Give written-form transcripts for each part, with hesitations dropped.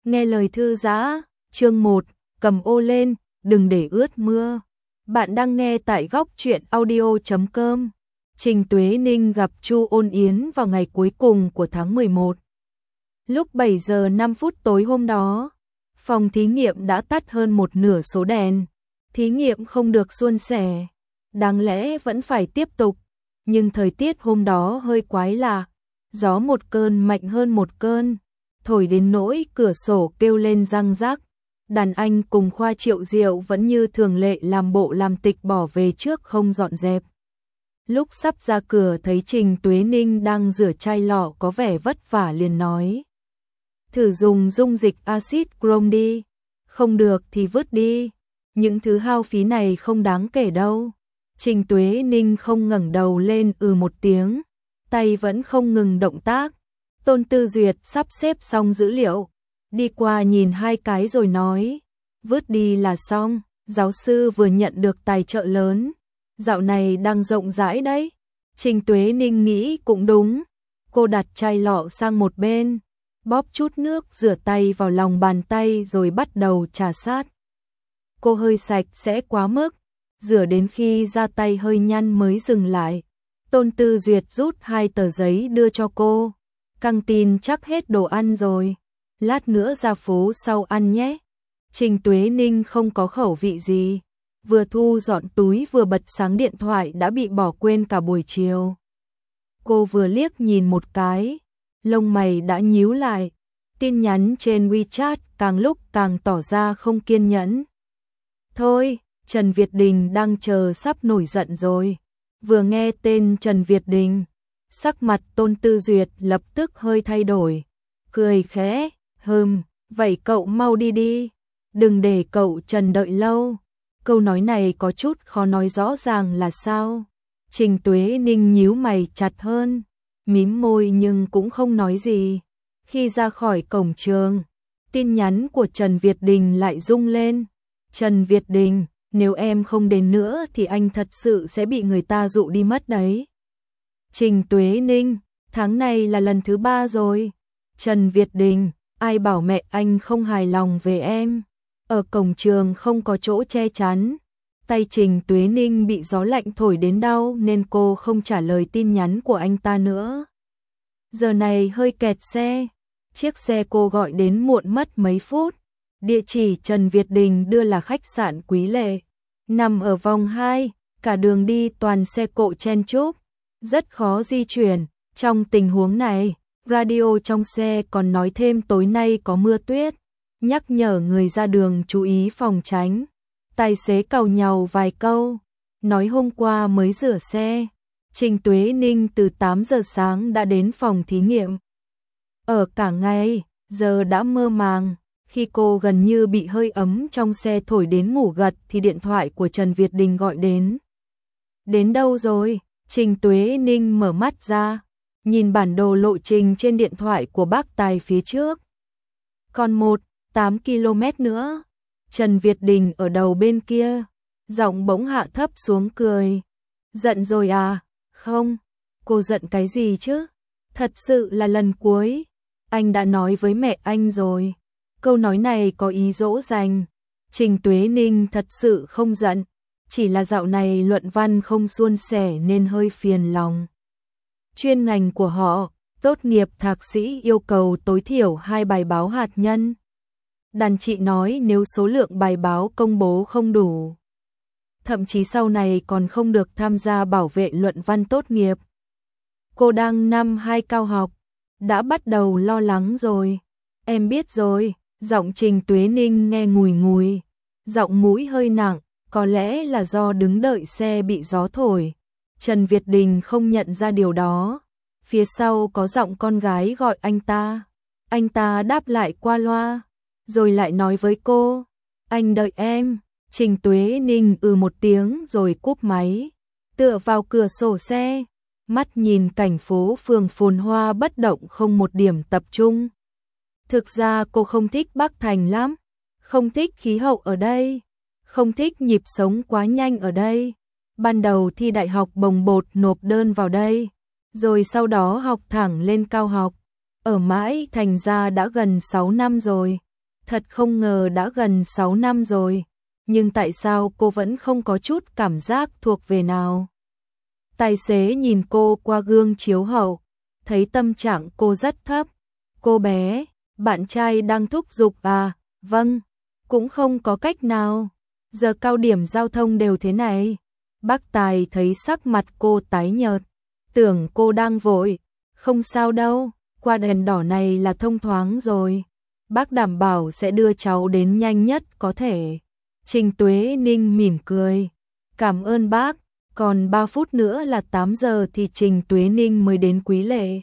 Nghe lời thư giã, chương 1, cầm ô lên, đừng để ướt mưa. Bạn đang nghe tại góc truyện audio.com. Trình Tuế Ninh gặp Chu Ôn Yến vào ngày cuối cùng của tháng 11. Lúc 7 giờ 5 phút tối hôm đó, phòng thí nghiệm đã tắt hơn một nửa số đèn. Thí nghiệm không được suôn sẻ, đáng lẽ vẫn phải tiếp tục, nhưng thời tiết hôm đó hơi quái lạ. Gió một cơn mạnh hơn một cơn, thổi đến nỗi cửa sổ kêu lên răng rắc. Đàn anh cùng Khoa Triệu Diệu vẫn như thường lệ làm bộ làm tịch bỏ về trước không dọn dẹp. Lúc sắp ra cửa thấy Trình Tuế Ninh đang rửa chai lọ có vẻ vất vả liền nói: thử dùng dung dịch axit chrome đi, không được thì vứt đi, những thứ hao phí này không đáng kể đâu. Trình Tuế Ninh không ngẩng đầu lên một tiếng, tay vẫn không ngừng động tác. Tôn Tư Duyệt sắp xếp xong dữ liệu, đi qua nhìn hai cái rồi nói: vứt đi là xong, giáo sư vừa nhận được tài trợ lớn, dạo này đang rộng rãi đấy. Trình Tuế Ninh nghĩ cũng đúng, cô đặt chai lọ sang một bên, bóp chút nước rửa tay vào lòng bàn tay rồi bắt đầu trà sát. Cô hơi sạch sẽ quá mức, rửa đến khi da tay hơi nhăn mới dừng lại. Tôn Tư Duyệt rút 2 tờ giấy đưa cho cô: căng tin chắc hết đồ ăn rồi, lát nữa ra phố sau ăn nhé. Trình Tuế Ninh không có khẩu vị gì, vừa thu dọn túi vừa bật sáng điện thoại đã bị bỏ quên cả buổi chiều. Cô vừa liếc nhìn một cái, lông mày đã nhíu lại, tin nhắn trên WeChat càng lúc càng tỏ ra không kiên nhẫn. Thôi, Trần Việt Đình đang chờ sắp nổi giận rồi. Vừa nghe tên Trần Việt Đình, sắc mặt Tôn Tư Duyệt lập tức hơi thay đổi, cười khẽ: vậy cậu mau đi đi, đừng để cậu Trần đợi lâu. Câu nói này có chút khó nói rõ ràng là sao. Trình Tuế Ninh nhíu mày chặt hơn, mím môi nhưng cũng không nói gì. Khi ra khỏi cổng trường, tin nhắn của Trần Việt Đình lại rung lên: Trần Việt Đình, nếu em không đến nữa thì anh thật sự sẽ bị người ta dụ đi mất đấy. Trình Tuế Ninh, tháng này là lần thứ 3 rồi. Trần Việt Đình, ai bảo mẹ anh không hài lòng về em. Ở cổng trường không có chỗ che chắn. Tay Trình Tuế Ninh bị gió lạnh thổi đến đau nên cô không trả lời tin nhắn của anh ta nữa. Giờ này hơi kẹt xe, chiếc xe cô gọi đến muộn mất mấy phút. Địa chỉ Trần Việt Đình đưa là khách sạn Quý Lệ, nằm ở vòng 2, cả đường đi toàn xe cộ chen chúc, rất khó di chuyển. Trong tình huống này, radio trong xe còn nói thêm tối nay có mưa tuyết, nhắc nhở người ra đường chú ý phòng tránh. Tài xế càu nhàu vài câu, nói hôm qua mới rửa xe. Trình Tuế Ninh từ 8 giờ sáng đã đến phòng thí nghiệm. Ở cả ngày, giờ đã mơ màng. Khi cô gần như bị hơi ấm trong xe thổi đến ngủ gật thì điện thoại của Trần Việt Đình gọi đến. Đến đâu rồi? Trình Tuế Ninh mở mắt ra, nhìn bản đồ lộ trình trên điện thoại của bác Tài phía trước. Còn 8 km nữa. Trần Việt Đình ở đầu bên kia, giọng bỗng hạ thấp xuống cười. Giận rồi à? Không, cô giận cái gì chứ? Thật sự là lần cuối. Anh đã nói với mẹ anh rồi. Câu nói này có ý dỗ dành. Trình Tuế Ninh thật sự không giận, chỉ là dạo này luận văn không suôn sẻ nên hơi phiền lòng. Chuyên ngành của họ, tốt nghiệp thạc sĩ yêu cầu tối thiểu 2 bài báo hạt nhân. Đàn chị nói nếu số lượng bài báo công bố không đủ, thậm chí sau này còn không được tham gia bảo vệ luận văn tốt nghiệp. Cô đang năm 2 cao học, đã bắt đầu lo lắng rồi. Em biết rồi. Giọng Trình Tuế Ninh nghe ngùi ngùi, giọng mũi hơi nặng, có lẽ là do đứng đợi xe bị gió thổi. Trần Việt Đình không nhận ra điều đó. Phía sau có giọng con gái gọi anh ta. Anh ta đáp lại qua loa, rồi lại nói với cô: anh đợi em. Trình Tuế Ninh một tiếng rồi cúp máy, tựa vào cửa sổ xe, mắt nhìn cảnh phố phường phồn hoa bất động không một điểm tập trung. Thực ra cô không thích Bắc Thành lắm, không thích khí hậu ở đây, không thích nhịp sống quá nhanh ở đây. Ban đầu thi đại học bồng bột nộp đơn vào đây, rồi sau đó học thẳng lên cao học. Ở mãi thành ra đã gần 6 năm rồi, Thật không ngờ đã gần 6 năm rồi, nhưng tại sao cô vẫn không có chút cảm giác thuộc về nào? Tài xế nhìn cô qua gương chiếu hậu, thấy tâm trạng cô rất thấp. Cô bé, bạn trai đang thúc giục à? Vâng, cũng không có cách nào. Giờ cao điểm giao thông đều thế này. Bác Tài thấy sắc mặt cô tái nhợt, tưởng cô đang vội. Không sao đâu, qua đèn đỏ này là thông thoáng rồi. Bác đảm bảo sẽ đưa cháu đến nhanh nhất có thể. Trình Tuế Ninh mỉm cười. Cảm ơn bác, còn 3 phút nữa là 8 giờ thì Trình Tuế Ninh mới đến Quý Lệ.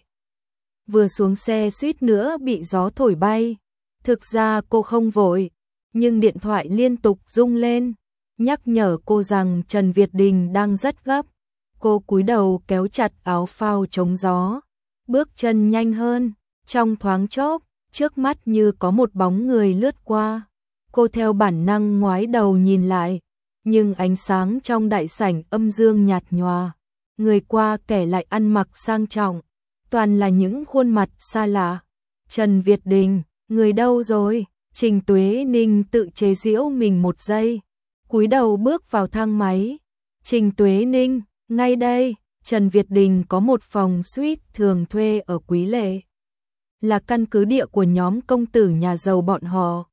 Vừa xuống xe suýt nữa bị gió thổi bay. Thực ra cô không vội, nhưng điện thoại liên tục rung lên, nhắc nhở cô rằng Trần Việt Đình đang rất gấp. Cô cúi đầu kéo chặt áo phao chống gió, bước chân nhanh hơn, trong thoáng chốc, trước mắt như có một bóng người lướt qua. Cô theo bản năng ngoái đầu nhìn lại, nhưng ánh sáng trong đại sảnh âm dương nhạt nhòa, người qua kẻ lại ăn mặc sang trọng, toàn là những khuôn mặt xa lạ. Trần Việt Đình, người đâu rồi? Trình Tuế Ninh tự chế giễu mình một giây, cúi đầu bước vào thang máy. Trình Tuế Ninh, ngay đây. Trần Việt Đình có một phòng suite thường thuê ở Quý Lệ, là căn cứ địa của nhóm công tử nhà giàu bọn họ.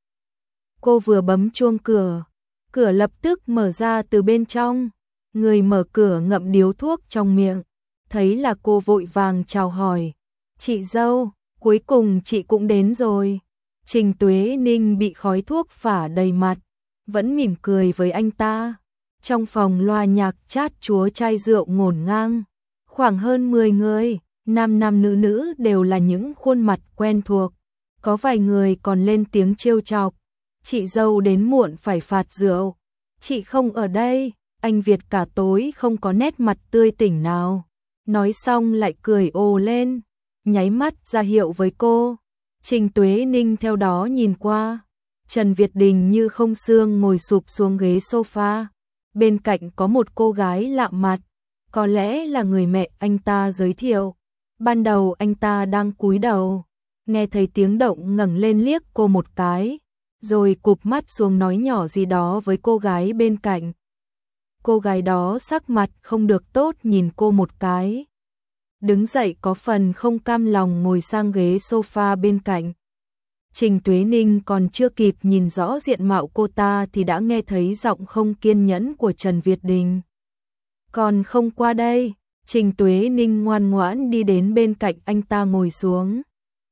Cô vừa bấm chuông cửa, cửa lập tức mở ra từ bên trong. Người mở cửa ngậm điếu thuốc trong miệng, thấy là cô vội vàng chào hỏi. Chị dâu, cuối cùng chị cũng đến rồi. Trình Tuế Ninh bị khói thuốc phả đầy mặt, vẫn mỉm cười với anh ta. Trong phòng loa nhạc chát chúa chai rượu ngổn ngang, khoảng hơn 10 người, nam nam nữ nữ đều là những khuôn mặt quen thuộc. Có vài người còn lên tiếng trêu chọc. Chị dâu đến muộn phải phạt rượu. Chị không ở đây. Anh Việt cả tối không có nét mặt tươi tỉnh nào. Nói xong lại cười ồ lên, nháy mắt ra hiệu với cô. Trình Tuế Ninh theo đó nhìn qua. Trần Việt Đình như không xương ngồi sụp xuống ghế sofa. Bên cạnh có một cô gái lạ mặt, có lẽ là người mẹ anh ta giới thiệu. Ban đầu anh ta đang cúi đầu, nghe thấy tiếng động ngẩng lên liếc cô một cái, rồi cụp mắt xuống nói nhỏ gì đó với cô gái bên cạnh. Cô gái đó sắc mặt không được tốt nhìn cô một cái, đứng dậy có phần không cam lòng ngồi sang ghế sofa bên cạnh. Trình Tuế Ninh còn chưa kịp nhìn rõ diện mạo cô ta thì đã nghe thấy giọng không kiên nhẫn của Trần Việt Đình. Còn không qua đây. Trình Tuế Ninh ngoan ngoãn đi đến bên cạnh anh ta ngồi xuống.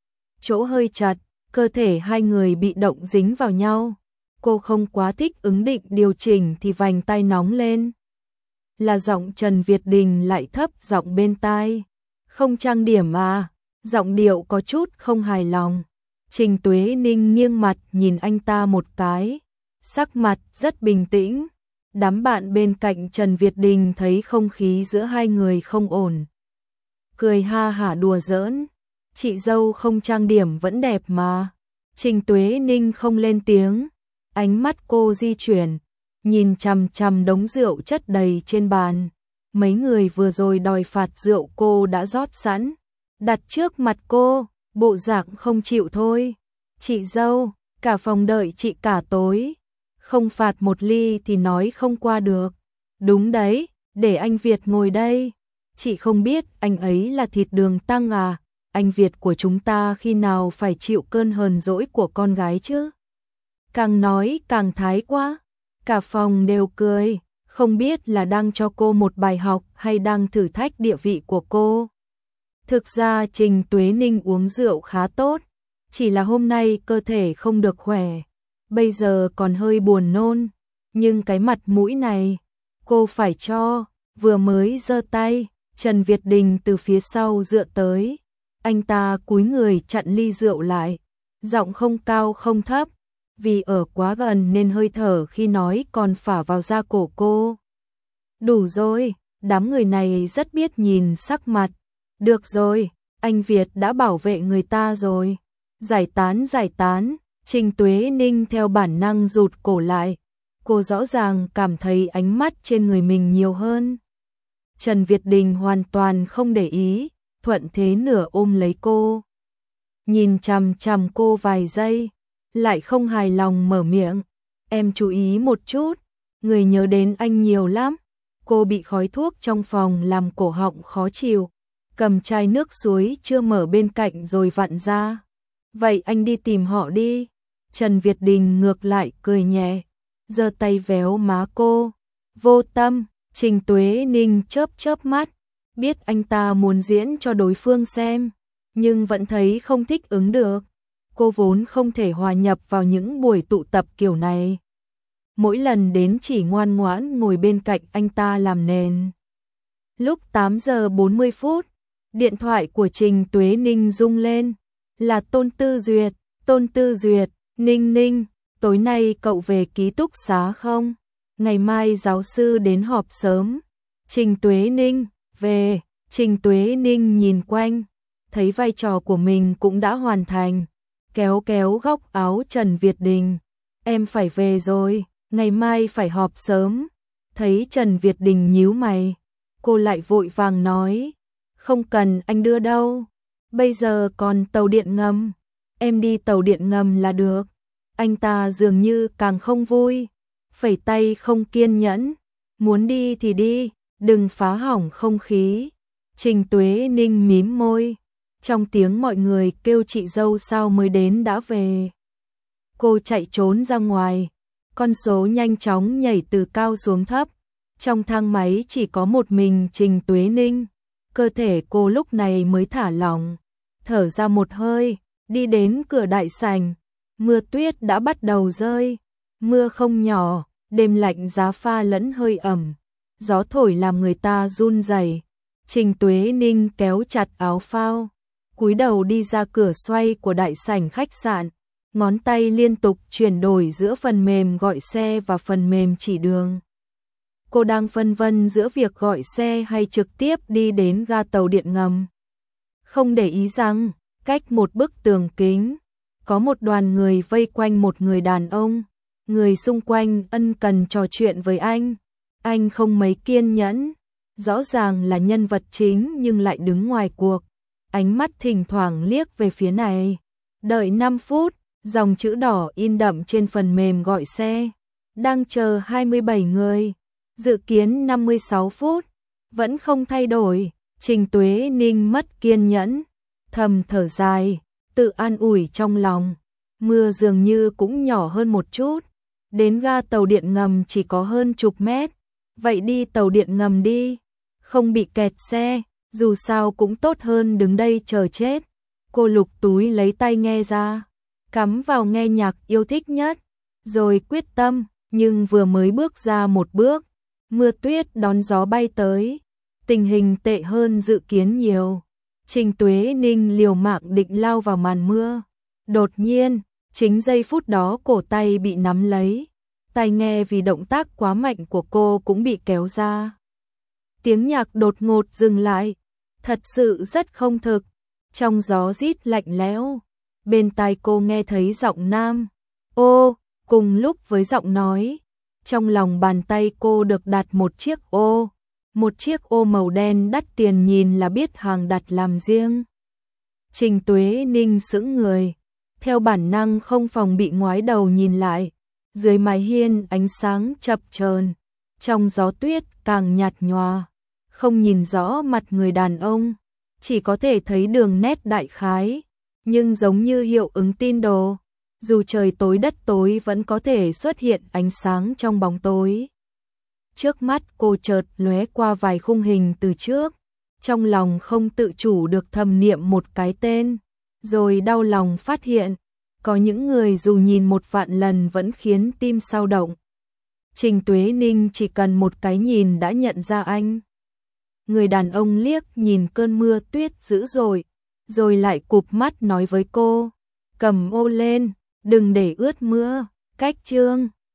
Chỗ hơi chặt, cơ thể hai người bị động dính vào nhau. Cô không quá thích ứng định điều chỉnh thì vành tai nóng lên. Là giọng Trần Việt Đình lại thấp giọng bên tai. Không trang điểm à? Giọng điệu có chút không hài lòng. Trình Tuế Ninh nghiêng mặt nhìn anh ta một cái, sắc mặt rất bình tĩnh. Đám bạn bên cạnh Trần Việt Đình thấy không khí giữa hai người không ổn, cười ha hả đùa giỡn. Chị dâu không trang điểm vẫn đẹp mà. Trình Tuế Ninh không lên tiếng, ánh mắt cô di chuyển, nhìn chằm chằm đống rượu chất đầy trên bàn. Mấy người vừa rồi đòi phạt rượu cô đã rót sẵn, đặt trước mặt cô, bộ dạng không chịu thôi. Chị dâu, cả phòng đợi chị cả tối, không phạt một ly thì nói không qua được. Đúng đấy, để anh Việt ngồi đây. Chị không biết anh ấy là thịt đường tăng à? Anh Việt của chúng ta khi nào phải chịu cơn hờn dỗi của con gái chứ? Càng nói càng thái quá. Cả phòng đều cười, không biết là đang cho cô một bài học hay đang thử thách địa vị của cô. Thực ra Trình Tuế Ninh uống rượu khá tốt, chỉ là hôm nay cơ thể không được khỏe, bây giờ còn hơi buồn nôn, nhưng cái mặt mũi này, cô phải cho. Vừa mới giơ tay, Trần Việt Đình từ phía sau dựa tới, anh ta cúi người chặn ly rượu lại, giọng không cao không thấp, vì ở quá gần nên hơi thở khi nói còn phả vào da cổ cô. Đủ rồi, đám người này rất biết nhìn sắc mặt. Được rồi, anh Việt đã bảo vệ người ta rồi. Giải tán. Trình Tuế Ninh theo bản năng rụt cổ lại. Cô rõ ràng cảm thấy ánh mắt trên người mình nhiều hơn. Trần Việt Đình hoàn toàn không để ý, thuận thế nửa ôm lấy cô. Nhìn chằm chằm cô vài giây, lại không hài lòng mở miệng. Em chú ý một chút, người nhớ đến anh nhiều lắm. Cô bị khói thuốc trong phòng làm cổ họng khó chịu, cầm chai nước suối chưa mở bên cạnh rồi vặn ra. Vậy anh đi tìm họ đi. Trần Việt Đình ngược lại cười nhẹ, giơ tay véo má cô. Vô tâm. Trình Tuế Ninh chớp chớp mắt, biết anh ta muốn diễn cho đối phương xem, nhưng vẫn thấy không thích ứng được. Cô vốn không thể hòa nhập vào những buổi tụ tập kiểu này. Mỗi lần đến chỉ ngoan ngoãn ngồi bên cạnh anh ta làm nền. Lúc 8 giờ 40 phút, điện thoại của Trình Tuế Ninh rung lên. Là Tôn Tư Duyệt. Tôn Tư Duyệt, Ninh Ninh, tối nay cậu về ký túc xá không? Ngày mai giáo sư đến họp sớm. Trình Tuế Ninh, về. Trình Tuế Ninh nhìn quanh, thấy vai trò của mình cũng đã hoàn thành. Kéo kéo góc áo Trần Việt Đình. Em phải về rồi, ngày mai phải họp sớm. Thấy Trần Việt Đình nhíu mày, cô lại vội vàng nói. Không cần anh đưa đâu, bây giờ còn tàu điện ngầm. Em đi tàu điện ngầm là được. Anh ta dường như càng không vui, phẩy tay không kiên nhẫn. Muốn đi thì đi, đừng phá hỏng không khí. Trình Tuế Ninh mím môi, trong tiếng mọi người kêu chị dâu sao mới đến đã về. Cô chạy trốn ra ngoài, con số nhanh chóng nhảy từ cao xuống thấp. Trong thang máy chỉ có một mình Trình Tuế Ninh, cơ thể cô lúc này mới thả lỏng, thở ra một hơi, đi đến cửa đại sảnh. Mưa tuyết đã bắt đầu rơi, mưa không nhỏ, đêm lạnh giá pha lẫn hơi ẩm, gió thổi làm người ta run rẩy. Trình Tuế Ninh kéo chặt áo phao, cúi đầu đi ra cửa xoay của đại sảnh khách sạn, ngón tay liên tục chuyển đổi giữa phần mềm gọi xe và phần mềm chỉ đường. Cô đang phân vân giữa việc gọi xe hay trực tiếp đi đến ga tàu điện ngầm. Không để ý rằng, cách một bức tường kính, có một đoàn người vây quanh một người đàn ông. Người xung quanh ân cần trò chuyện với anh không mấy kiên nhẫn. Rõ ràng là nhân vật chính nhưng lại đứng ngoài cuộc, ánh mắt thỉnh thoảng liếc về phía này. Đợi 5 phút, dòng chữ đỏ in đậm trên phần mềm gọi xe. Đang chờ 27 người, dự kiến 56 phút, vẫn không thay đổi. Trình Tuế Ninh mất kiên nhẫn, thầm thở dài, tự an ủi trong lòng. Mưa dường như cũng nhỏ hơn một chút, đến ga tàu điện ngầm chỉ có hơn chục mét. Vậy đi tàu điện ngầm đi, không bị kẹt xe, dù sao cũng tốt hơn đứng đây chờ chết. Cô lục túi lấy tai nghe ra, cắm vào nghe nhạc yêu thích nhất, rồi quyết tâm, nhưng vừa mới bước ra một bước, mưa tuyết đón gió bay tới, tình hình tệ hơn dự kiến nhiều. Trình Tuế Ninh liều mạng định lao vào màn mưa. Đột nhiên, chính giây phút đó cổ tay bị nắm lấy, tai nghe vì động tác quá mạnh của cô cũng bị kéo ra. Tiếng nhạc đột ngột dừng lại, thật sự rất không thực. Trong gió rít lạnh lẽo, bên tai cô nghe thấy giọng nam. Ô, cùng lúc với giọng nói, trong lòng bàn tay cô được đặt một chiếc ô màu đen đắt tiền, nhìn là biết hàng đặt làm riêng. Trình Tuế Ninh sững người, theo bản năng không phòng bị ngoái đầu nhìn lại. Dưới mái hiên ánh sáng chập chờn, trong gió tuyết càng nhạt nhòa, không nhìn rõ mặt người đàn ông, chỉ có thể thấy đường nét đại khái, nhưng giống như hiệu ứng tin đồ, dù trời tối đất tối vẫn có thể xuất hiện ánh sáng trong bóng tối. Trước mắt cô chợt lóe qua vài khung hình từ trước, trong lòng không tự chủ được thầm niệm một cái tên, rồi đau lòng phát hiện, có những người dù nhìn 1.000.000 lần vẫn khiến tim xao động. Trình Tuế Ninh chỉ cần một cái nhìn đã nhận ra anh. Người đàn ông liếc nhìn cơn mưa tuyết dữ dội, rồi lại cụp mắt nói với cô, cầm ô lên, đừng để ướt mưa. Cách chương